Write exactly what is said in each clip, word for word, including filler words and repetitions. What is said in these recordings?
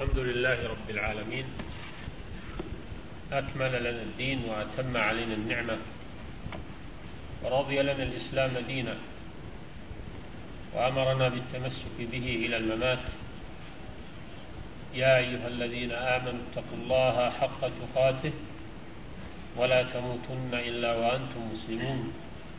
الحمد لله رب العالمين، أكمل لنا الدين وأتم علينا النعمة ورضي لنا الإسلام دينا وأمرنا بالتمسك به إلى الممات. يا أيها الذين آمنوا اتقوا الله حق تقاته ولا تموتن إلا وأنتم مسلمون.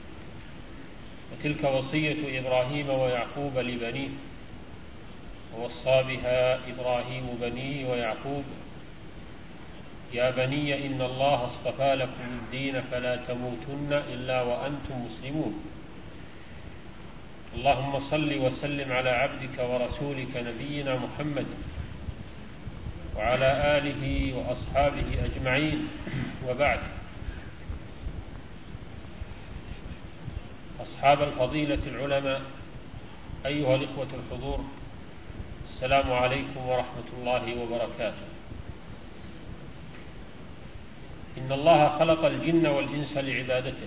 وتلك وصية إبراهيم ويعقوب لبنيه، ووصى بها إبراهيم بنيه ويعقوب: يا بني إن الله اصطفى لكم الدين فلا تموتن إلا وأنتم مسلمون. اللهم صل وسلم على عبدك ورسولك نبينا محمد وعلى آله وأصحابه أجمعين، وبعد. أصحاب الفضيلة العلماء، أيها الإخوة الحضور، السلام عليكم ورحمة الله وبركاته. إن الله خلق الجن والإنس لعبادته،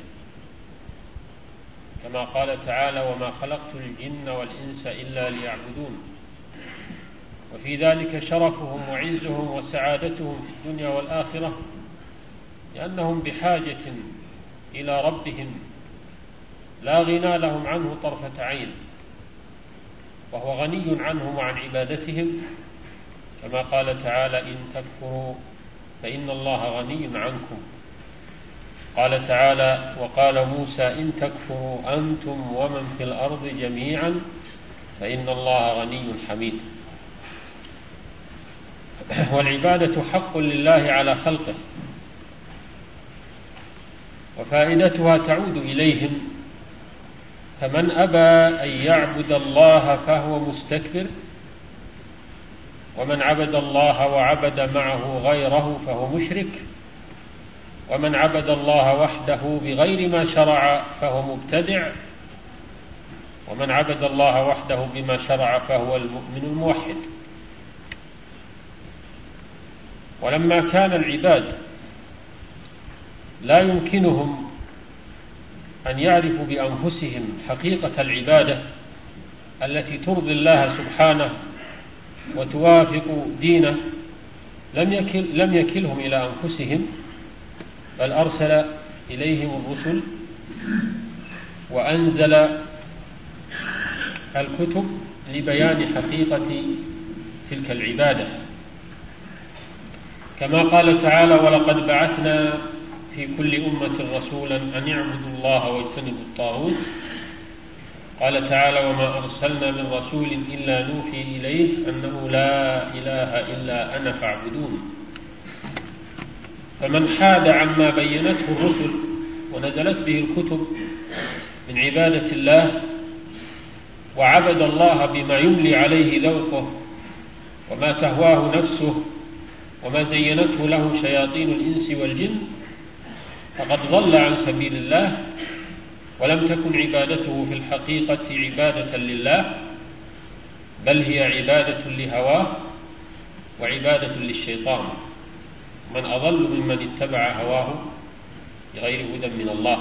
كما قال تعالى: وما خلقت الجن والإنس إلا ليعبدون. وفي ذلك شرفهم وعزهم وسعادتهم في الدنيا والآخرة، لأنهم بحاجة إلى ربهم لا غنى لهم عنه طرفة عين، وهو غني عنهم وعن عبادتهم، كما قال تعالى: إن تكفروا فإن الله غني عنكم. قال تعالى: وقال موسى: إن تكفروا أنتم ومن في الأرض جميعا فإن الله غني حميد. والعبادة حق لله على خلقه، وفائدتها تعود إليهم، فمن أبى أن يعبد الله فهو مستكبر، ومن عبد الله وعبد معه غيره فهو مشرك، ومن عبد الله وحده بغير ما شرع فهو مبتدع، ومن عبد الله وحده بما شرع فهو المؤمن الموحد. ولما كان العباد لا يمكنهم أن يعرفوا بأنفسهم حقيقة العبادة التي ترضي الله سبحانه وتوافق دينه، لم يكل لم يكلهم إلى أنفسهم، بل أرسل إليهم الرسل وأنزل الكتب لبيان حقيقة تلك العبادة، كما قال تعالى: ولقد بعثنا في كل أمة رسولا أن يعبدوا الله واجتنبوا الطاغوت. قال تعالى: وما أرسلنا من رسول إلا نوحي إليه أنه لا إله إلا أنا فاعبدون. فمن حاد عما بينته الرسل ونزلت به الكتب من عبادة الله، وعبد الله بما يملي عليه ذوقه وما تهواه نفسه وما زينته له شياطين الإنس والجن، فقد ضل عن سبيل الله، ولم تكن عبادته في الحقيقة عبادة لله، بل هي عبادة لهواه وعبادة للشيطان. من أضل ممن اتبع هواه بغير هدى من الله.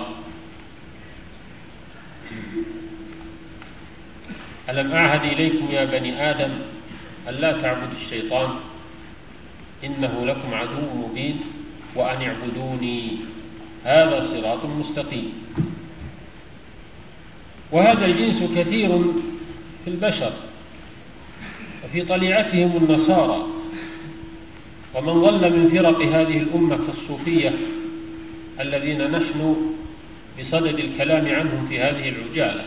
ألم أعهد إليكم يا بني آدم ألا تعبدوا الشيطان إنه لكم عدو مبين وأن اعبدوني هذا صراط مستقيم. وهذا الجنس كثير في البشر، وفي طليعتهم النصارى، ومن ضل من فرق هذه الأمة كالصوفية الذين نحن بصدد الكلام عنهم في هذه العجالة،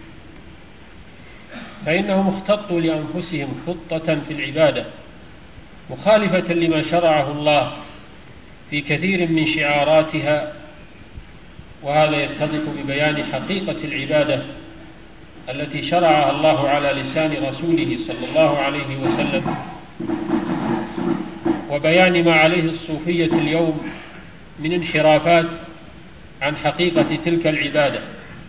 فإنهم اختطوا لأنفسهم خطة في العبادة مخالفة لما شرعه الله في كثير من شعاراتها، وهذا يتضح ببيان حقيقة العبادة التي شرعها الله على لسان رسوله صلى الله عليه وسلم، وبيان ما عليه الصوفية اليوم من انحرافات عن حقيقة تلك العبادة.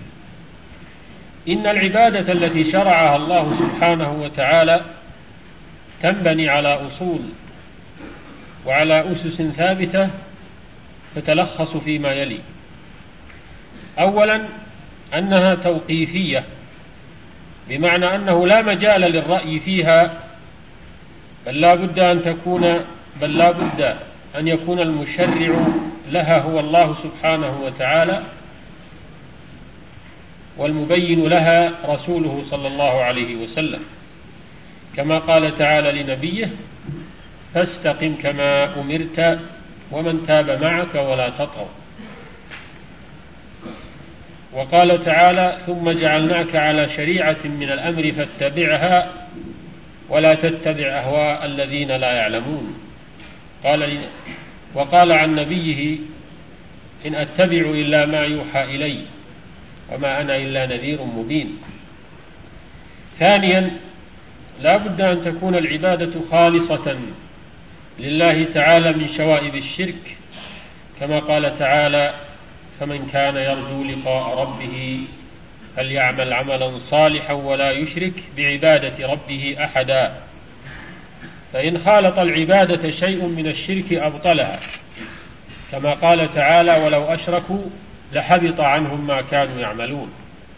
إن العبادة التي شرعها الله سبحانه وتعالى تنبني على أصول وعلى أسس ثابتة تتلخص فيما يلي: أولا، أنها توقيفية، بمعنى أنه لا مجال للرأي فيها بل لا بد أن تكون بل لا بد أن يكون المشرع لها هو الله سبحانه وتعالى، والمبين لها رسوله صلى الله عليه وسلم، كما قال تعالى لنبيه: فاستقم كما أمرت ومن تاب معك ولا تطغوا. وقال تعالى: ثم جعلناك على شريعة من الأمر فاتبعها ولا تتبع أهواء الذين لا يعلمون. قال وقال عن نبيه: إن أتبع إلا ما يوحى إلي وما أنا إلا نذير مبين. ثانيا، لا بد أن تكون العبادة خالصة لله تعالى من شوائب الشرك، كما قال تعالى: فمن كان يرجو لقاء ربه فليعمل عملا صالحا ولا يشرك بعبادة ربه أحدا. فإن خالط العبادة شيء من الشرك أبطلها، كما قال تعالى: ولو أشركوا لحبط عنهم ما كانوا يعملون.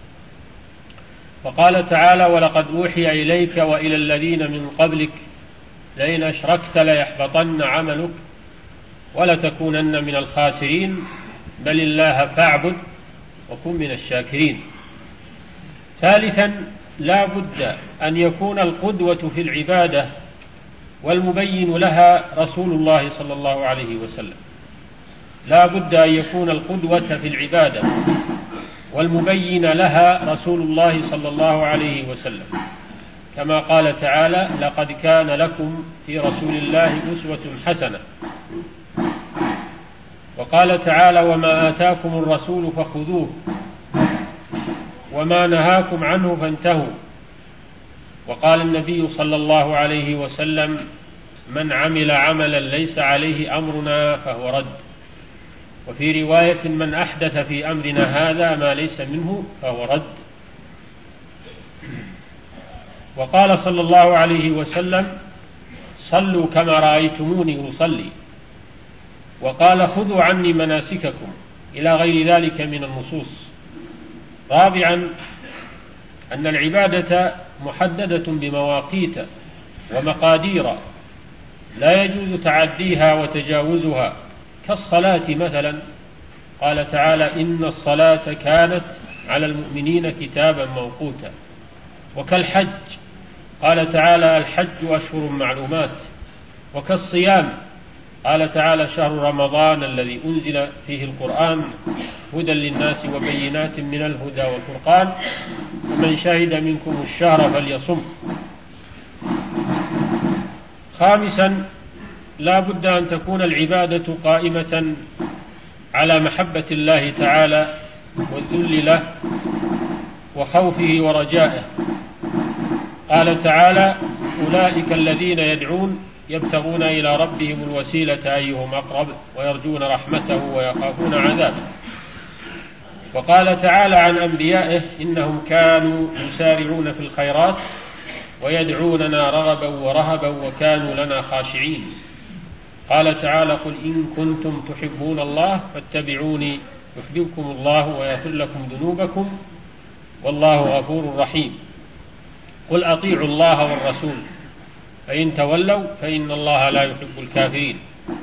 وقال تعالى: ولقد أوحي إليك وإلى الذين من قبلك لئن أشركت ليحبطن عملك ولتكونن من الخاسرين بل الله فاعبد وكن من الشاكرين. ثالثا، لا بد أن يكون القدوة في العبادة والمبين لها رسول الله صلى الله عليه وسلم. لا بد أن يكون القدوة في العبادة والمبين لها رسول الله صلى الله عليه وسلم، كما قال تعالى: لقد كان لكم في رسول الله أسوة حسنة. وقال تعالى: وما آتاكم الرسول فخذوه وما نهاكم عنه فانتهوا. وقال النبي صلى الله عليه وسلم: من عمل عملا ليس عليه أمرنا فهو رد. وفي رواية: من أحدث في أمرنا هذا ما ليس منه فهو رد. وقال صلى الله عليه وسلم: صلوا كما رأيتموني أصلي. وقال: خذوا عني مناسككم، إلى غير ذلك من النصوص. رابعا، أن العبادة محددة بمواقيت ومقادير لا يجوز تعديها وتجاوزها، كالصلاة مثلا، قال تعالى: إن الصلاة كانت على المؤمنين كتابا موقوتا. وكالحج، قال تعالى: الحج أشهر معلومات. وكالصيام، قال تعالى: شهر رمضان الذي أنزل فيه القرآن هدى للناس وبينات من الهدى والفرقان فمن شهد منكم الشهر فليصم. خامسا، لا بد أن تكون العبادة قائمة على محبة الله تعالى والذل له وخوفه ورجائه. قال تعالى: أولئك الذين يدعون يبتغون إلى ربهم الوسيلة أيهم أقرب ويرجون رحمته ويخافون عذابه. وقال تعالى عن أنبيائه: إنهم كانوا يسارعون في الخيرات ويدعوننا رغبا ورهبا وكانوا لنا خاشعين. قال تعالى: قل إن كنتم تحبون الله فاتبعوني يحببكم الله ويغفر لكم ذنوبكم والله غفور رحيم. قل أطيعوا الله والرسول فإن تولوا فإن الله لا يحب الكافرين.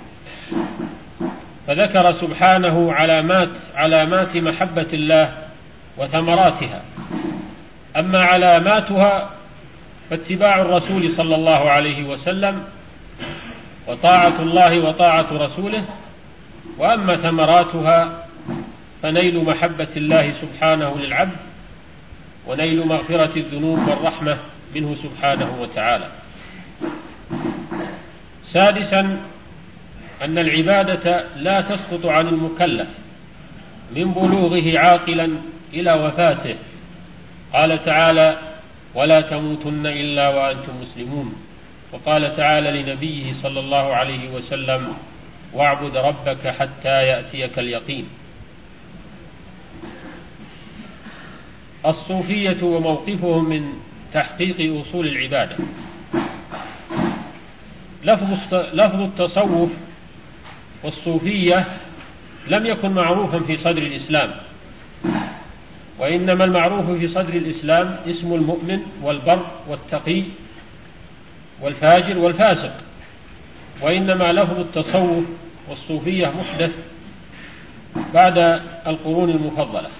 فذكر سبحانه علامات علامات محبة الله وثمراتها. أما علاماتها فاتباع الرسول صلى الله عليه وسلم وطاعة الله وطاعة رسوله. وأما ثمراتها فنيل محبة الله سبحانه للعبد ونيل مغفرة الذنوب والرحمة منه سبحانه وتعالى. سادسا، أن العبادة لا تسقط عن المكلف من بلوغه عاقلا إلى وفاته. قال تعالى: ولا تموتن إلا وأنتم مسلمون. وقال تعالى لنبيه صلى الله عليه وسلم: واعبد ربك حتى يأتيك اليقين. الصوفية وموقفهم من تحقيق أصول العبادة. لفظ التصوف والصوفية لم يكن معروفا في صدر الإسلام، وإنما المعروف في صدر الإسلام اسم المؤمن والبر والتقي والفاجر والفاسق، وإنما لفظ التصوف والصوفية محدث بعد القرون المفضلة،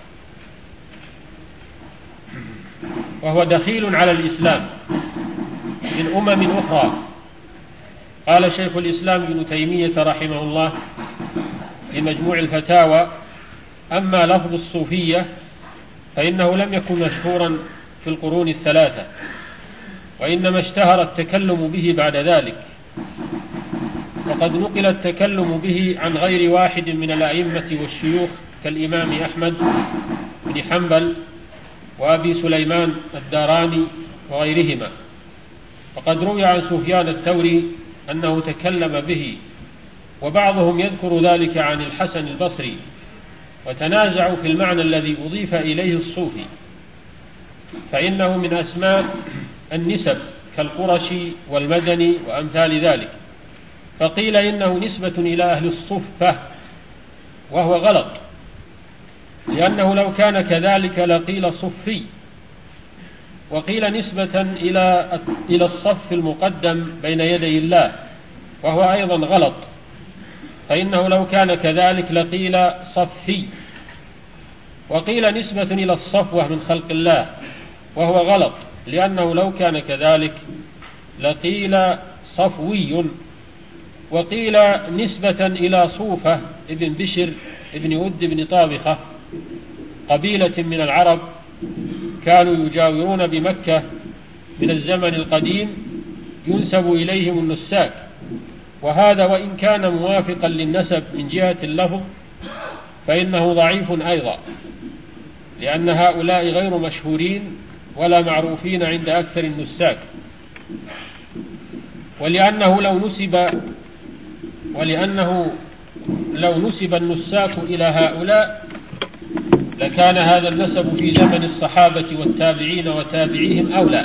وهو دخيل على الإسلام من أمم أخرى. قال شيخ الإسلام ابن تيمية رحمه الله في مجموع الفتاوى: أما لفظ الصوفية فإنه لم يكن مشهورا في القرون الثلاثة، وإنما اشتهر التكلم به بعد ذلك، وقد نقل التكلم به عن غير واحد من الأئمة والشيوخ كالإمام أحمد بن حنبل وأبي سليمان الداراني وغيرهما. وقد روي عن سفيان الثوري أنه تكلم به، وبعضهم يذكر ذلك عن الحسن البصري، وتنازعوا في المعنى الذي أضيف إليه الصوفي، فإنه من أسماء النسب كالقرشي والمدني وأمثال ذلك، فقيل إنه نسبة إلى أهل الصفة، وهو غلط، لأنه لو كان كذلك لقيل صفي، وقيل نسبة إلى إلى الصف المقدم بين يدي الله، وهو أيضا غلط، فإنه لو كان كذلك لقيل صفي، وقيل نسبة إلى الصفوة من خلق الله، وهو غلط، لأنه لو كان كذلك لقيل صفوي، وقيل نسبة إلى صوفة ابن بشر ابن ود بن طابخة، قبيلة من العرب كانوا يجاورون بمكة من الزمن القديم، ينسب إليهم النساك، وهذا وإن كان موافقا للنسب من جهة اللفظ فإنه ضعيف أيضا، لأن هؤلاء غير مشهورين ولا معروفين عند أكثر النساك، ولأنه لو نسب ولأنه لو نسب النساك إلى هؤلاء لكان هذا النسب في زمن الصحابة والتابعين وتابعيهم أولى،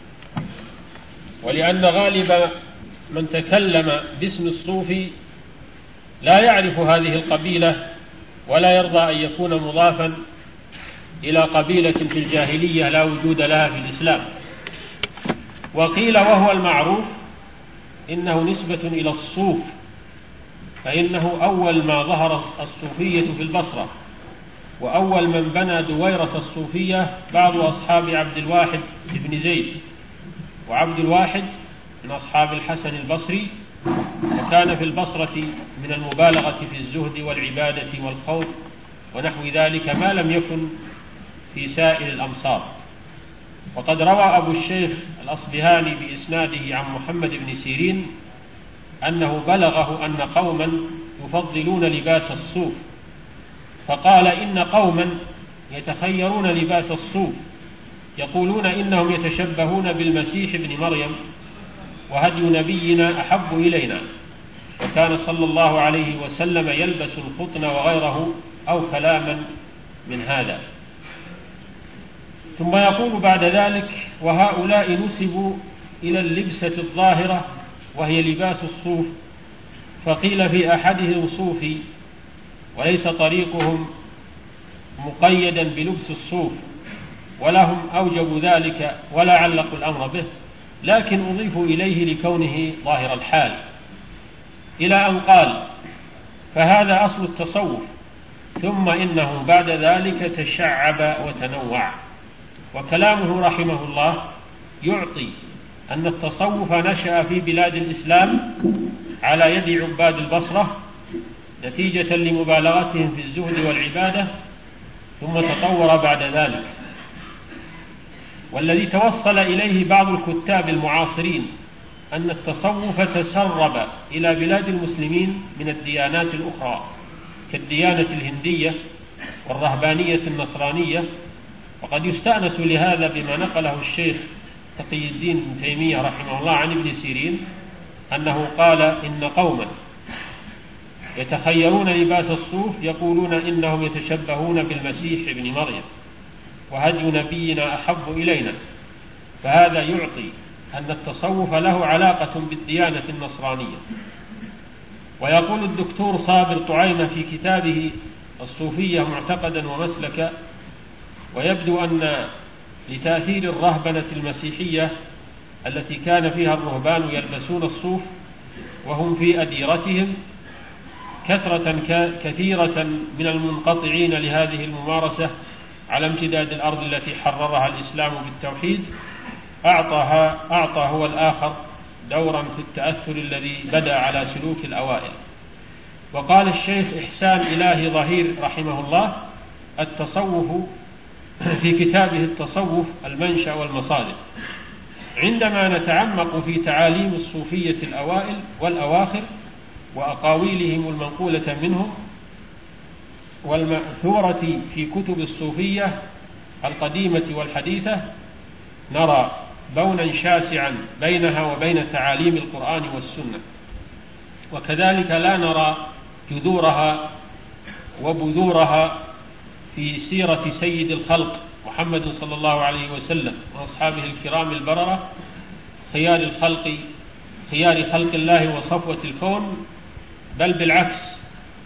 ولأن غالب من تكلم باسم الصوفي لا يعرف هذه القبيلة ولا يرضى أن يكون مضافا إلى قبيلة في الجاهلية لا وجود لها في الإسلام. وقيل وهو المعروف إنه نسبة إلى الصوف، فإنه أول ما ظهر الصوفية في البصرة، وأول من بنى دويرة الصوفية بعض أصحاب عبد الواحد بن زيد، وعبد الواحد من أصحاب الحسن البصري، وكان في البصرة من المبالغة في الزهد والعبادة والخوف ونحو ذلك ما لم يكن في سائر الأمصار. وقد روى أبو الشيخ الأصبهاني بإسناده عن محمد بن سيرين أنه بلغه أن قوما يفضلون لباس الصوف، فقال إن قوما يتخيرون لباس الصوف، يقولون إنهم يتشبهون بالمسيح ابن مريم، وهدي نبينا أحب إلينا، وكان صلى الله عليه وسلم يلبس القطن وغيره أو كلاما من هذا. ثم يقول بعد ذلك: وهؤلاء نسبوا إلى اللبسة الظاهرة وهي لباس الصوف، فقيل في أحدهم صوفي، وليس طريقهم مقيدا بلبس الصوف، ولهم أوجبوا ذلك ولا علقوا الأمر به، لكن أضيفوا إليه لكونه ظاهر الحال، إلى أن قال: فهذا أصل التصوف، ثم إنه بعد ذلك تشعب وتنوع. وكلامه رحمه الله يعطي أن التصوف نشأ في بلاد الإسلام على يد عباد البصرة نتيجة لمبالغتهم في الزهد والعبادة، ثم تطور بعد ذلك. والذي توصل إليه بعض الكتاب المعاصرين أن التصوف تسرب إلى بلاد المسلمين من الديانات الأخرى كالديانة الهندية والرهبانية النصرانية. وقد يستأنس لهذا بما نقله الشيخ تقي الدين ابن تيمية رحمه الله عن ابن سيرين أنه قال: إن قوما يتخيرون لباس الصوف يقولون إنهم يتشبهون بالمسيح ابن مريم، وهدي نبينا أحب إلينا. فهذا يعطي أن التصوف له علاقة بالديانة النصرانية. ويقول الدكتور صابر طعيمة في كتابه الصوفية معتقدا ومسلكا: ويبدو أن لتأثير الرهبنة المسيحية التي كان فيها الرهبان يلبسون الصوف وهم في أديرتهم، كثرة كثيرة من المنقطعين لهذه الممارسة على امتداد الأرض التي حررها الإسلام بالتوحيد، أعطاها أعطى هو الآخر دورا في التأثر الذي بدأ على سلوك الأوائل. وقال الشيخ إحسان إلهي ظهير رحمه الله: التصوف في كتابه التصوف المنشأ والمصادر: عندما نتعمق في تعاليم الصوفية الأوائل والأواخر وأقاويلهم المنقولة منهم والمأثورة في كتب الصوفية القديمة والحديثة، نرى بونا شاسعا بينها وبين تعاليم القرآن والسنة، وكذلك لا نرى جذورها وبذورها في سيرة سيد الخلق محمد صلى الله عليه وسلم وأصحابه الكرام البررة، خيار الخلق خيار خلق الله وصفوة الكون، بل بالعكس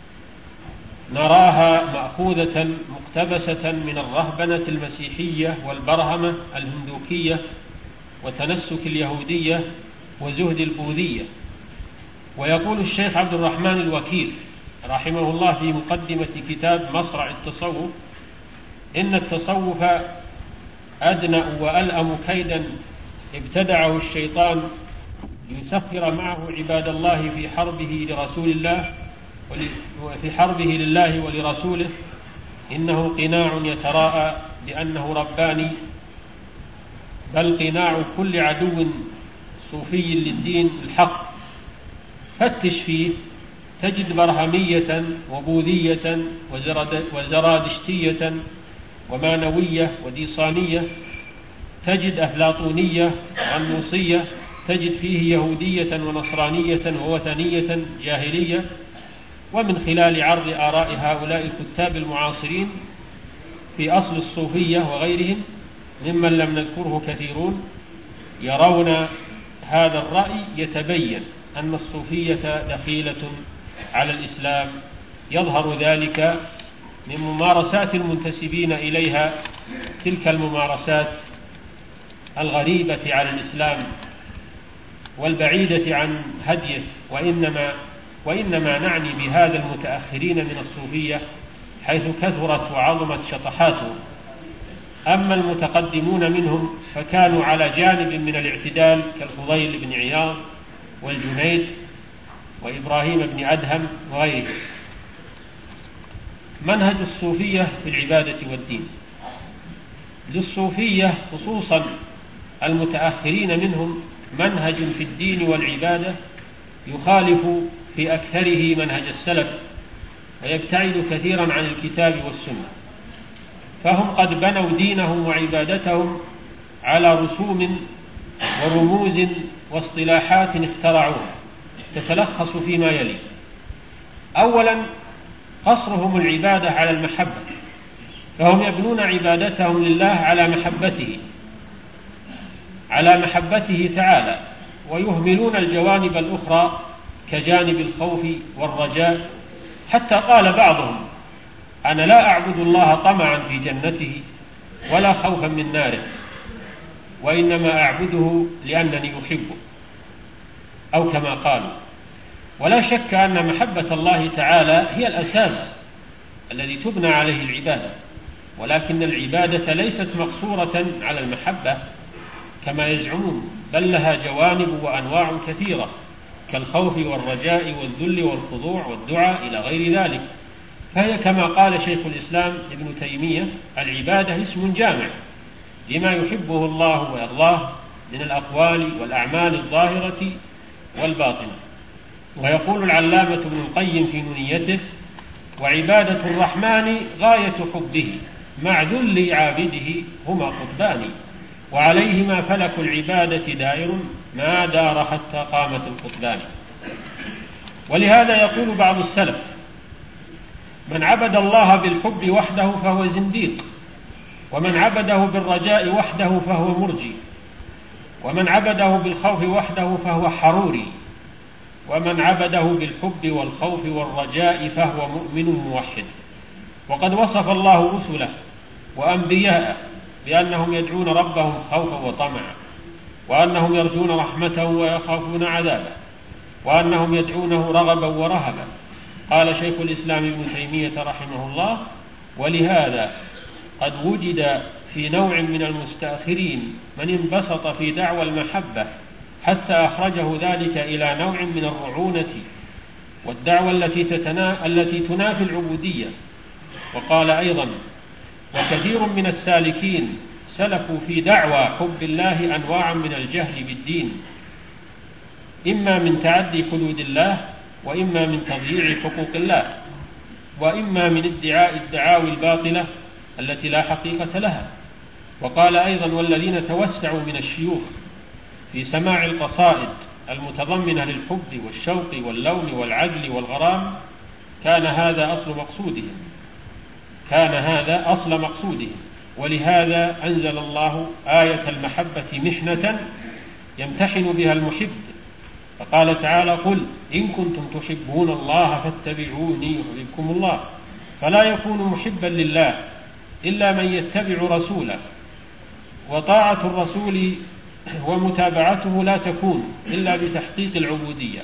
نراها مأخوذة مقتبسة من الرهبنة المسيحية والبرهمة الهندوكية وتنسك اليهودية وزهد البوذية. ويقول الشيخ عبد الرحمن الوكيل رحمه الله في مقدمة كتاب مصرع التصوف: إن التصوف أدنأ وألأم كيدا ابتدعه الشيطان ليسخر معه عباد الله في حربه لرسول الله وفي حربه لله ولرسوله. إنه قناع يتراءى بأنه رباني، بل قناع كل عدو صوفي للدين الحق. فتش فيه تجد برهمية وبوذية وزرادشتية ومانوية وديصانية، تجد أفلاطونية وغنوصية، تجد فيه يهودية ونصرانية ووثنية جاهلية. ومن خلال عرض آراء هؤلاء الكتاب المعاصرين في أصل الصوفية وغيرهم ممن لم نذكره كثيرون، يرون هذا الرأي يتبين أن الصوفية دخيلة على الإسلام. يظهر ذلك من ممارسات المنتسبين إليها، تلك الممارسات الغريبة على الإسلام والبعيدة عن هديه. وإنما, وإنما نعني بهذا المتأخرين من الصوفية حيث كثرت وعظمت شطحاتهم. أما المتقدمون منهم فكانوا على جانب من الاعتدال كالفضيل بن عياض والجنيد وإبراهيم بن أدهم وغيرهم. منهج الصوفية في العبادة والدين: للصوفية خصوصا المتأخرين منهم منهج في الدين والعبادة يخالف في أكثره منهج السلف ويبتعد كثيرا عن الكتاب والسنة، فهم قد بنوا دينهم وعبادتهم على رسوم ورموز واصطلاحات اخترعوها تتلخص فيما يلي: أولا، قصرهم العبادة على المحبة، فهم يبنون عبادتهم لله على محبته على محبته تعالى، ويهملون الجوانب الأخرى كجانب الخوف والرجاء، حتى قال بعضهم: أنا لا أعبد الله طمعا في جنته ولا خوفا من ناره، وإنما أعبده لأنني أحبه، أو كما قالوا. ولا شك أن محبة الله تعالى هي الأساس الذي تبنى عليه العبادة، ولكن العبادة ليست مقصورة على المحبة كما يزعمون، بل لها جوانب وأنواع كثيرة كالخوف والرجاء والذل والخضوع والدعاء إلى غير ذلك. فهي كما قال شيخ الإسلام ابن تيمية: العبادة اسم جامع لما يحبه الله ويرضاه من الأقوال والأعمال الظاهرة والباطنة. ويقول العلامة ابن القيم في نونيته: وعبادة الرحمن غاية حبه مع ذل عابده هما قطبان، وعليهما فلك العبادة دائر ما دار حتى قامت القطبان. ولهذا يقول بعض السلف: من عبد الله بالحب وحده فهو زنديق، ومن عبده بالرجاء وحده فهو مرجي، ومن عبده بالخوف وحده فهو حروري، ومن عبده بالحب والخوف والرجاء فهو مؤمن موحد. وقد وصف الله رسله وأنبياءه بأنهم يدعون ربهم خوفا وطمعا، وأنهم يرجون رحمته ويخافون عذابه، وأنهم يدعونه رغبا ورهبا. قال شيخ الإسلام ابن تيمية رحمه الله: ولهذا قد وجد في نوع من المستأخرين من انبسط في دعوى المحبة حتى أخرجه ذلك إلى نوع من الرعونة والدعوة التي, تتنا... التي تنافي العبودية. وقال أيضا: وكثير من السالكين سلكوا في دعوى حب الله أنواعا من الجهل بالدين، إما من تعدي حدود الله، وإما من تضييع حقوق الله، وإما من ادعاء الدعاوي الباطلة التي لا حقيقة لها. وقال أيضا: والذين توسعوا من الشيوخ في سماع القصائد المتضمنة للحب والشوق واللون والعدل والغرام كان هذا أصل مقصودهم كان هذا أصل مقصودهم ولهذا أنزل الله آية المحبة محنة يمتحن بها المحب، فقال تعالى: قل إن كنتم تحبون الله فاتبعوني يحببكم الله. فلا يكون محبا لله إلا من يتبع رسوله، وطاعة الرسول ومتابعته لا تكون إلا بتحقيق العبودية.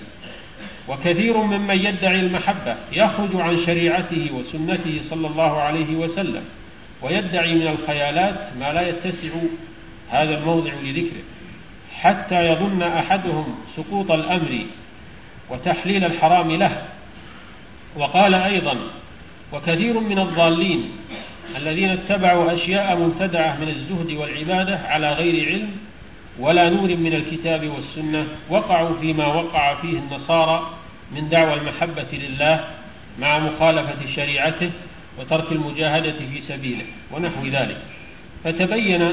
وكثير ممن يدعي المحبة يخرج عن شريعته وسنته صلى الله عليه وسلم، ويدعي من الخيالات ما لا يتسع هذا الموضع لذكره، حتى يظن أحدهم سقوط الأمر وتحليل الحرام له. وقال أيضا: وكثير من الضالين الذين اتبعوا أشياء مبتدعة من الزهد والعبادة على غير علم ولا نور من الكتاب والسنة وقعوا فيما وقع فيه النصارى من دعوى المحبة لله مع مخالفة شريعته وترك المجاهدة في سبيله ونحو ذلك. فتبين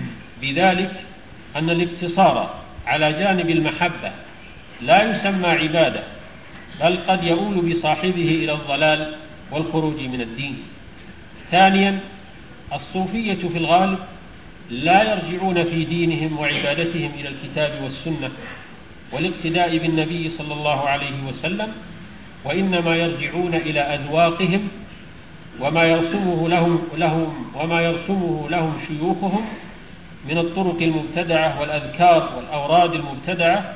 بذلك أن الاقتصار على جانب المحبة لا يسمى عبادة، بل قد يؤول بصاحبه إلى الضلال والخروج من الدين. ثانيا، الصوفية في الغالب لا يرجعون في دينهم وعبادتهم إلى الكتاب والسنة والاقتداء بالنبي صلى الله عليه وسلم، وإنما يرجعون إلى أذواقهم وما يرسمه لهم, لهم, وما يرسمه لهم شيوخهم من الطرق المبتدعة والأذكار والأوراد المبتدعة،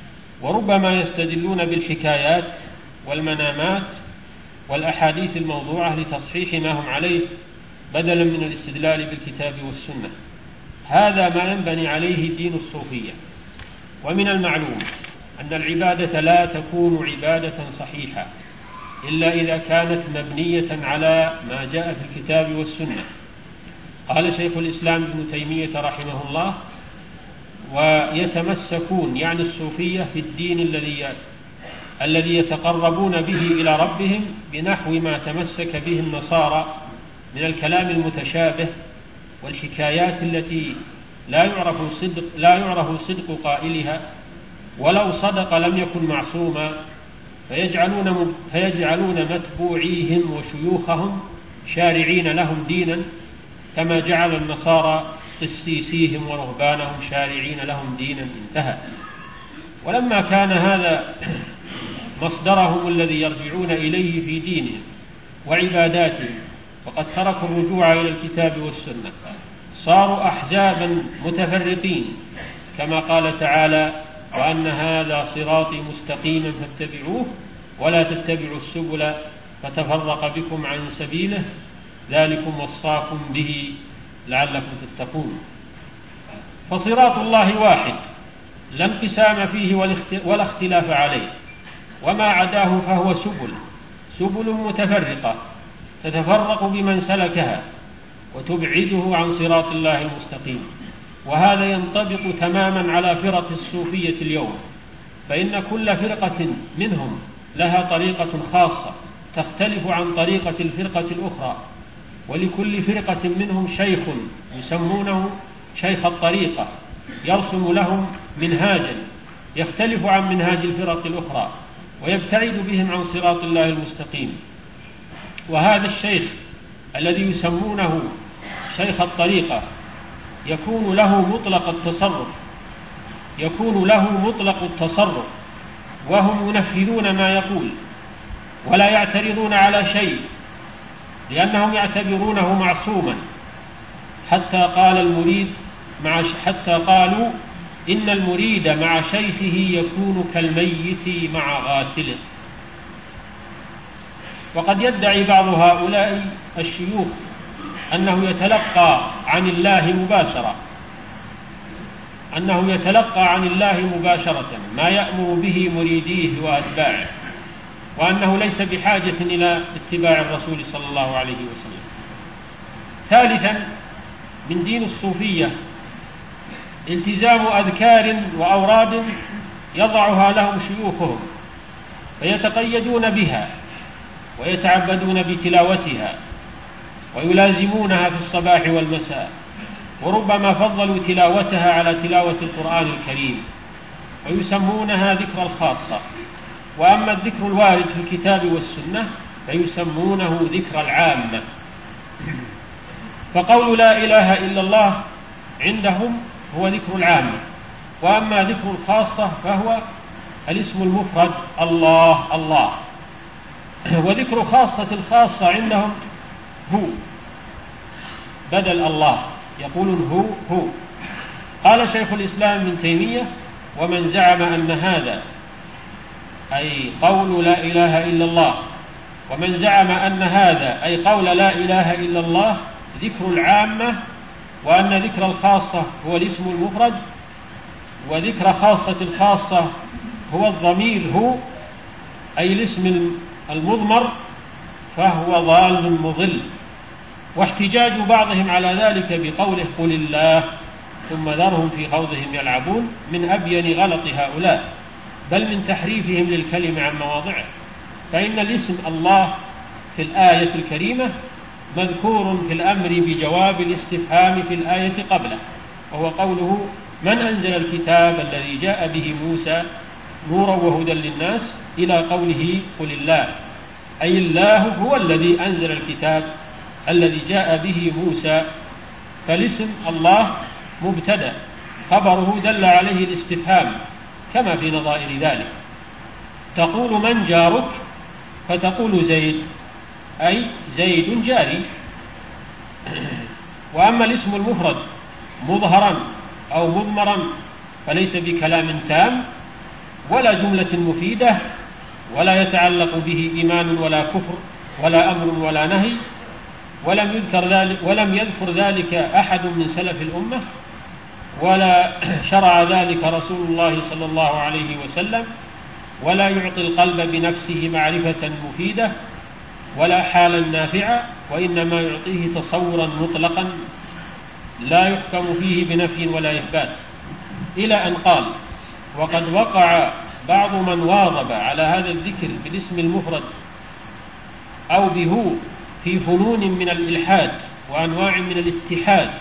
وربما يستدلون بالحكايات والمنامات والأحاديث الموضوعة لتصحيح ما هم عليه بدلا من الاستدلال بالكتاب والسنة. هذا ما ينبني عليه دين الصوفية. ومن المعلوم أن العبادة لا تكون عبادة صحيحة إلا إذا كانت مبنية على ما جاء في الكتاب والسنة. قال شيخ الإسلام ابن تيمية رحمه الله: ويتمسكون يعني الصوفية في الدين الذي الذي يتقربون به إلى ربهم بنحو ما تمسك به النصارى من الكلام المتشابه والحكايات التي لا يعرف صدق, لا يعرف صدق قائلها، ولو صدق لم يكن معصوما، فيجعلون, فيجعلون متبوعيهم وشيوخهم شارعين لهم دينا كما جعل النصارى قسيسيهم ورهبانهم شارعين لهم دينا. انتهى. ولما كان هذا مصدرهم الذي يرجعون إليه في دينهم وعباداتهم وقد تركوا الرجوع إلى الكتاب والسنة، صاروا أحزابا متفرقين، كما قال تعالى: وأن هذا صراطي مستقيما فاتبعوه ولا تتبعوا السبل فتفرق بكم عن سبيله ذلكم وصاكم به لعلكم تتقون. فصراط الله واحد لا انقسام فيه ولا اختلاف عليه، وما عداه فهو سبل سبل متفرقة تتفرق بمن سلكها وتبعده عن صراط الله المستقيم. وهذا ينطبق تماما على فرق الصوفية اليوم، فإن كل فرقة منهم لها طريقة خاصة تختلف عن طريقة الفرقة الأخرى، ولكل فرقة منهم شيخ يسمونه شيخ الطريقة يرسم لهم منهاجا يختلف عن منهاج الفرق الأخرى ويبتعد بهم عن صراط الله المستقيم. وهذا الشيخ الذي يسمونه شيخ الطريقة يكون له مطلق التصرف يكون له مطلق التصرف وهم ينفذون ما يقول ولا يعترضون على شيء، لأنهم يعتبرونه معصوما. حتى قال المريد مع حتى قالوا إن المريد مع شيخه يكون كالميت مع غاسله. وقد يدعي بعض هؤلاء الشيوخ أنه يتلقى عن الله مباشرة أنه يتلقى عن الله مباشرة ما يأمر به مريديه وأتباعه، وأنه ليس بحاجة إلى اتباع الرسول صلى الله عليه وسلم. ثالثا، من دين الصوفية التزام أذكار وأوراد يضعها لهم شيوخهم فيتقيدون بها ويتعبدون بتلاوتها ويلازمونها في الصباح والمساء، وربما فضلوا تلاوتها على تلاوة القرآن الكريم، ويسمونها ذكر الخاصة. وأما الذكر الوارد في الكتاب والسنة فيسمونه ذكر العامة. فقول لا إله إلا الله عندهم هو ذكر العامة، وأما ذكر الخاصة فهو الاسم المفرد الله الله. وذكر خاصة الخاصة عندهم هو بدل الله، يقولون هو هو. قال شيخ الإسلام ابن تيمية: ومن زعم أن هذا أي قول لا إله إلا الله ومن زعم أن هذا أي قول لا إله إلا الله ذكر العامة، وأن ذكر الخاصة هو الاسم المفرد، وذكر خاصة الخاصة هو الضمير هو أي الاسم المضمر، فهو ضال مضل. واحتجاج بعضهم على ذلك بقوله قل الله ثم ذرهم في خوضهم يلعبون من أبين غلط هؤلاء، بل من تحريفهم للكلمة عن مواضعه. فإن الاسم الله في الآية الكريمة مذكور في الأمر بجواب الاستفهام في الآية قبله، وهو قوله من أنزل الكتاب الذي جاء به موسى نورا وهدى للناس إلى قوله قل الله، أي الله هو الذي أنزل الكتاب الذي جاء به موسى. فالاسم الله مبتدأ خبره دل عليه الاستفهام كما في نظائر ذلك. تقول من جارك فتقول زيد أي زيد جاري. وأما الاسم المفرد مظهرا أو مضمرا فليس بكلام تام ولا جملة مفيدة، ولا يتعلق به إيمان ولا كفر ولا أمر ولا نهي، ولم يذكر ذلك ولم يذكر ذلك أحد من سلف الأمة، ولا شرع ذلك رسول الله صلى الله عليه وسلم، ولا يعطي القلب بنفسه معرفة مفيدة ولا حالا نافعة، وإنما يعطيه تصورا مطلقا لا يحكم فيه بنفي ولا إثبات. إلى أن قال: وقد وقع بعض من واظب على هذا الذكر بالاسم المفرد أو به في فنون من الإلحاد وأنواع من الاتحاد.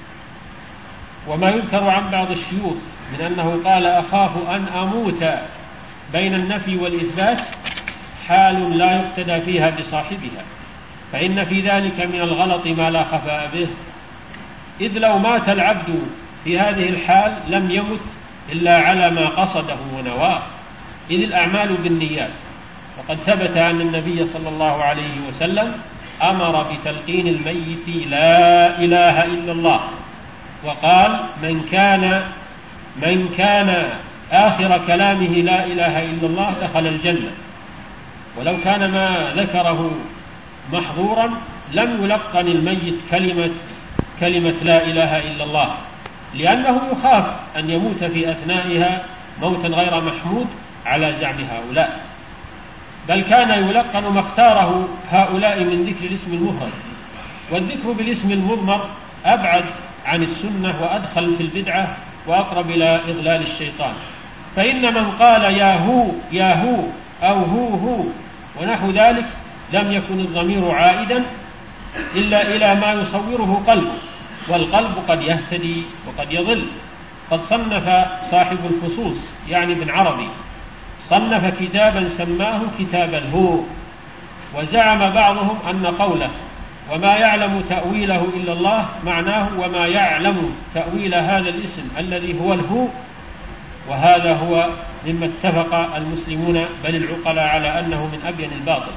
وما يذكر عن بعض الشيوخ من أنه قال أخاف أن أموت بين النفي والإثبات حال لا يقتدى فيها بصاحبها، فإن في ذلك من الغلط ما لا خفاء به، إذ لو مات العبد في هذه الحال لم يمت إلا على ما قصده ونواه، إذ الأعمال بالنيات. وقد ثبت أن النبي صلى الله عليه وسلم أمر بتلقين الميت لا إله إلا الله، وقال: من كان من كان آخر كلامه لا إله إلا الله دخل الجنة. ولو كان ما ذكره محظورا لم يلقن الميت كلمة كلمة لا إله إلا الله، لأنه يخاف أن يموت في أثنائها موتا غير محمود على زعم هؤلاء، بل كان يلقن ما اختاره هؤلاء من ذكر الاسم المفرد. والذكر بالاسم المضمر أبعد عن السنة وأدخل في البدعة وأقرب إلى إضلال الشيطان. فإن من قال يا هو يا هو أو هو هو ونحو ذلك لم يكن الضمير عائدا إلا إلى ما يصوره قلبه، والقلب قد يهتدي وقد يضل. قد صنف صاحب الفصوص يعني ابن عربي صنف كتابا سماه كتاب الهو، وزعم بعضهم أن قوله وما يعلم تأويله إلا الله معناه وما يعلم تأويل هذا الاسم الذي هو الهو، وهذا هو مما اتفق المسلمون بل العقلاء على أنه من أبين الباطل.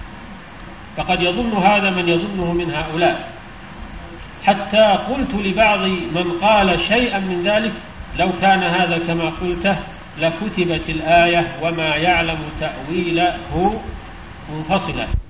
فقد يظن هذا من يظنه من هؤلاء، حتى قلت لبعض من قال شيئا من ذلك لو كان هذا كما قلته لكتبت الآية وما يعلم تأويله منفصلا.